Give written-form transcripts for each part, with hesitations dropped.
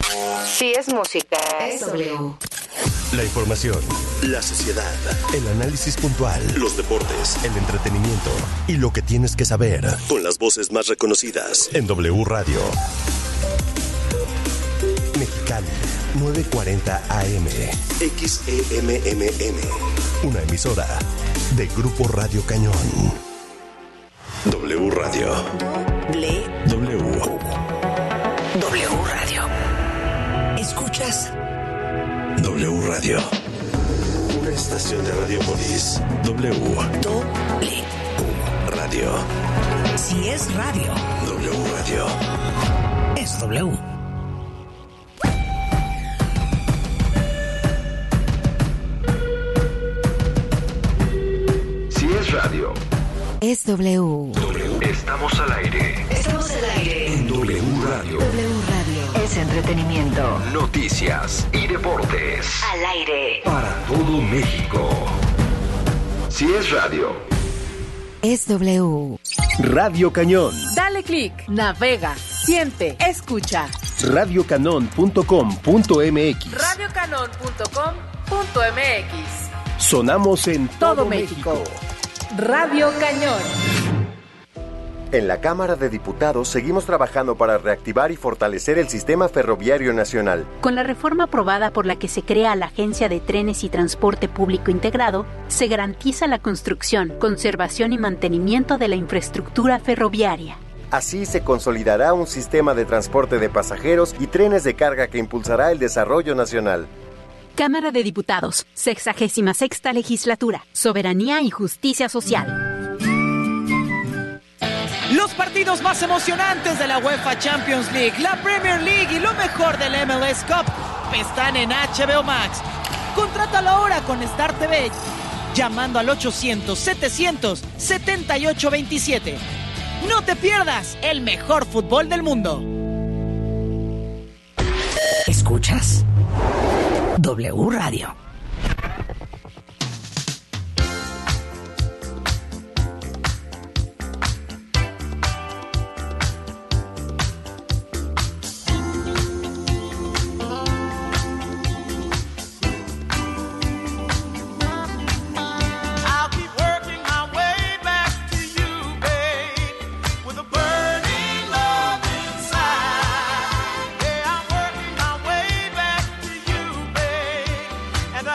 Si es música, es W. La información, la sociedad, el análisis puntual, los deportes, el entretenimiento y lo que tienes que saber con las voces más reconocidas en W Radio. Mexicali, 940 AM, XEMMM, una emisora de Grupo Radio Cañón. W Radio. W Radio. ¿Escuchas? W Radio. Una estación de Radiopolis. W Radio. Si es radio. W Radio. Es W. Si es radio. Es W. Estamos al aire. Estamos al aire. En W Radio. W Radio. Es entretenimiento. Noticias y deportes. Al aire. Para todo México. Si es radio. Es W. Radio Cañón. Dale click, navega, siente, escucha. radiocanon.com.mx. radiocanon.com.mx. Sonamos en Todo México. Radio Cañón. En la Cámara de Diputados seguimos trabajando para reactivar y fortalecer el sistema ferroviario nacional. Con la reforma aprobada por la que se crea la Agencia de Trenes y Transporte Público Integrado, se garantiza la construcción, conservación y mantenimiento de la infraestructura ferroviaria. Así se consolidará un sistema de transporte de pasajeros y trenes de carga que impulsará el desarrollo nacional. Cámara de Diputados, 66ª Legislatura, Soberanía y Justicia Social. Los partidos más emocionantes de la UEFA Champions League, la Premier League y lo mejor del MLS Cup están en HBO Max. Contrátalo ahora con Star TV, llamando al 800-700-7827. No te pierdas el mejor fútbol del mundo. ¿Escuchas? W Radio. And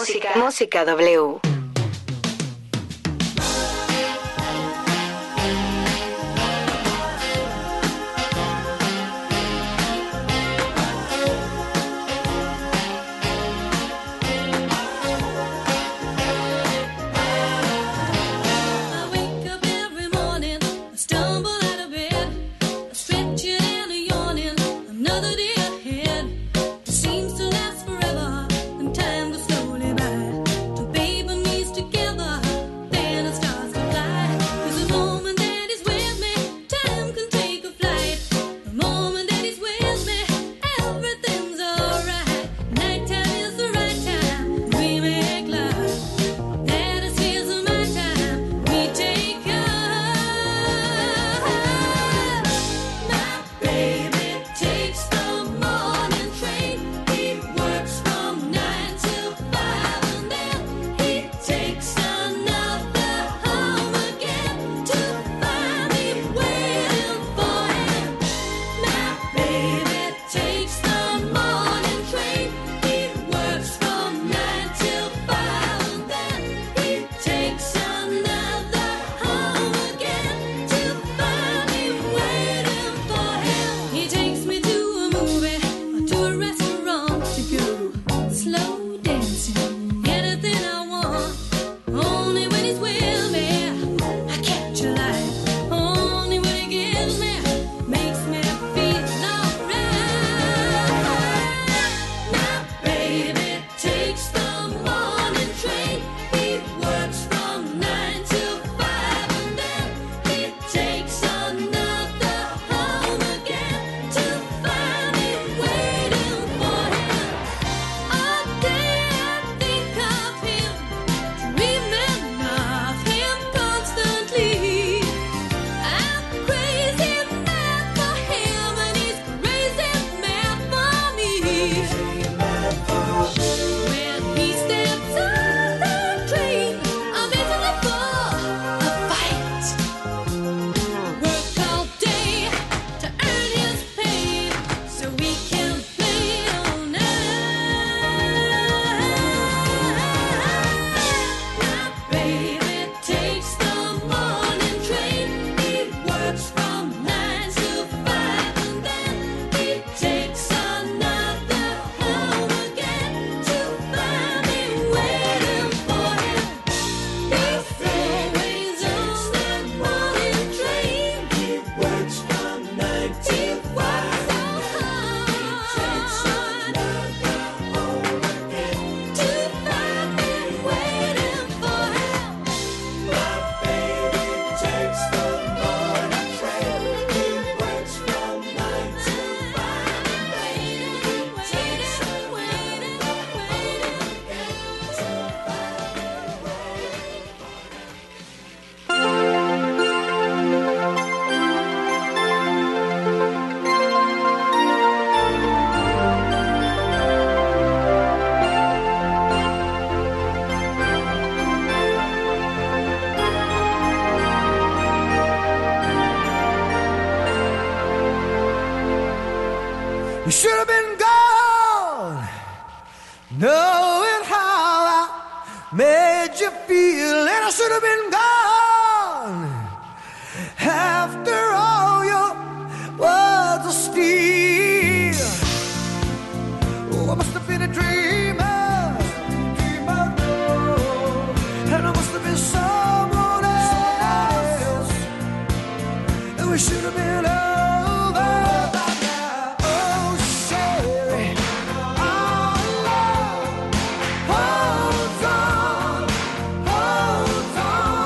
Música W. You should have been gone, knowing how I made you feel, and I should have been gone. After all, your words are steel. Oh, I must have been a dreamer, and I must have been someone else, and we should have been over. Hold on.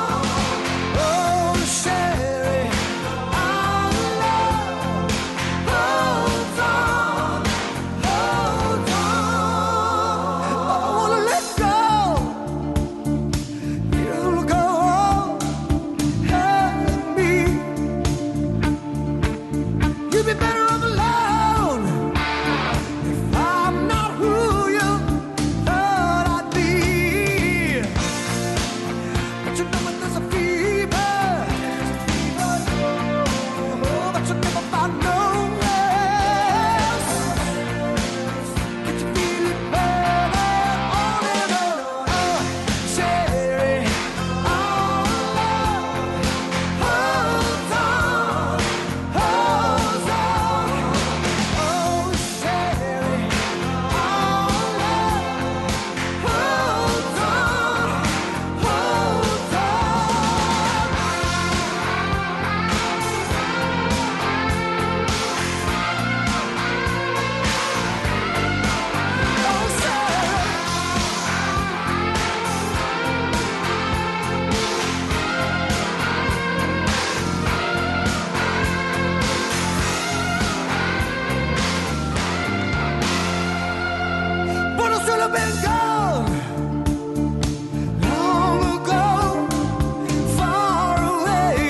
have been gone long ago, far away.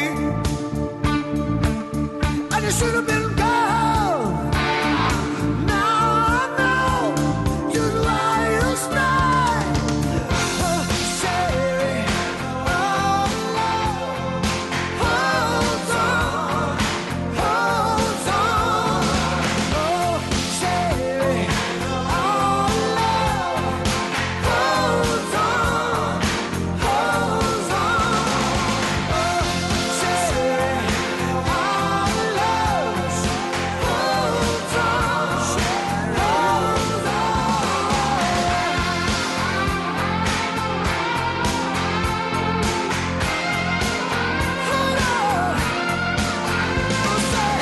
And you should have been gone. Now I know you'd lie to stay. Say, oh love, hold on, hold on. Oh, say, oh love, hold on, hold on. Oh, say, our love's hold on, hold on. Hold on. Oh, say.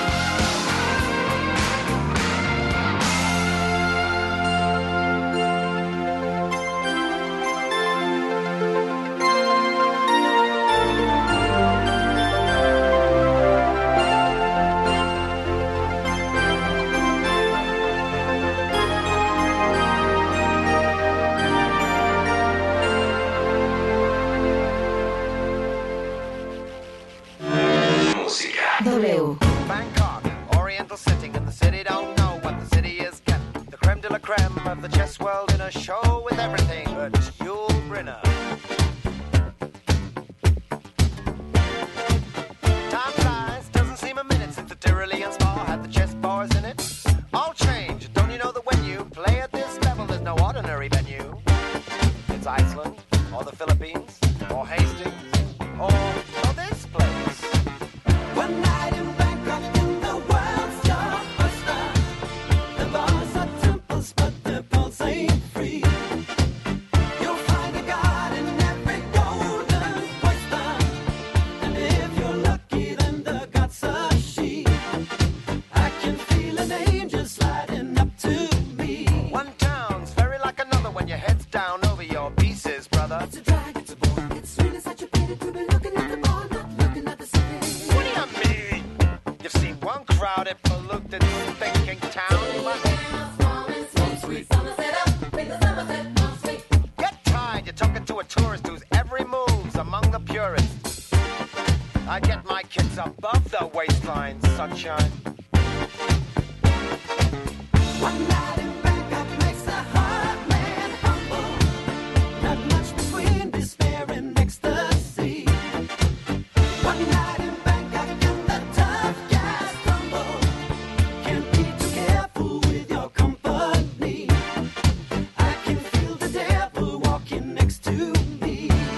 Música. W. Bangkok, oriental setting, and the city don't know what the city is getting. The creme de la creme of the chess world in a show with everything but Yul Brynner. Time flies, doesn't seem a minute since the Tyrolean Spa had the chess bars in it. All change, don't you know that when you play at this level, there's no ordinary venue? It's Iceland, or the Philippines, or Hastings, or this place. One night in Bangkok in the world's blockbuster. The bars are temples, but the pulse ain't free. You'll find a god in every golden oyster. And if you're lucky, then the god's a she. I can feel an angel sliding up to me. One town's very like another when your head's down over your pieces, brother. It's a drag, it's a bore. It's really such a pity to be looking at the bar, not looking at the city. What do you mean? You've seen one crowded, polluted, thinking town. You might get tired. You're talking to a tourist whose every move's among the purists. I get my kids above the waistline, sunshine. One night in Bangkok makes a hard man humble. Not much between despair and ecstasy. One night in Bangkok and the tough guys crumble. Can't be too careful with your company. I can feel the devil walking next to me.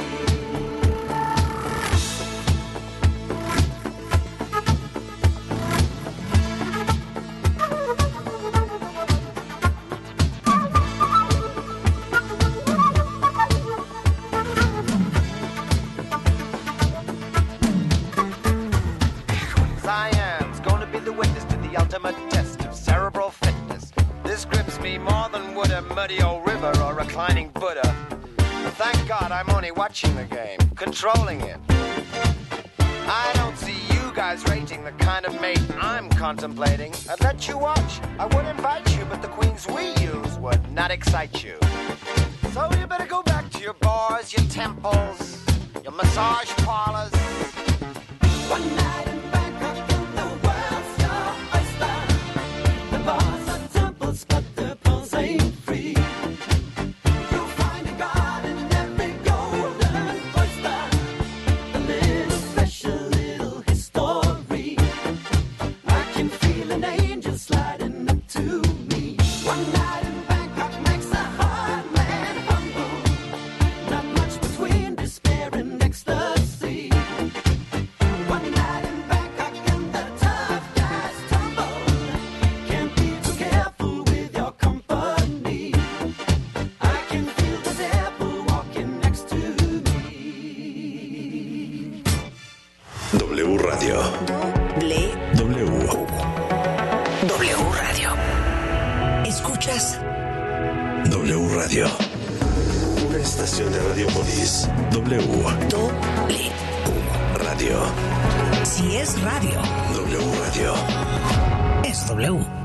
Siam's gonna be the witness to the ultimate test of cerebral fitness. This grips me more than would a muddy old river or reclining Buddha. But thank God I'm only watching the game, controlling it. I don't see you guys rating the kind of mate I'm contemplating. I'd let you watch, I would invite you, but the queens we use would not excite you. So you better go back to your bars, your temples, your massage parlors. One night in Bangkok in the world's your oyster. The bars are temples, but the pulse ain't free. You'll find a god in every golden oyster. A little special, little history. I can feel an angel sliding up to me. One night in Bangkok makes a hard man humble. Not much between despair and ecstasy. One night in Bangkok and the tough guys tumble. Can't be too careful with your company. I can feel the devil walking next to me. W Radio. W Radio. ¿Escuchas? W Radio. Una estación de Radiopolis. W. Radio. Si es radio. W Radio. Es W.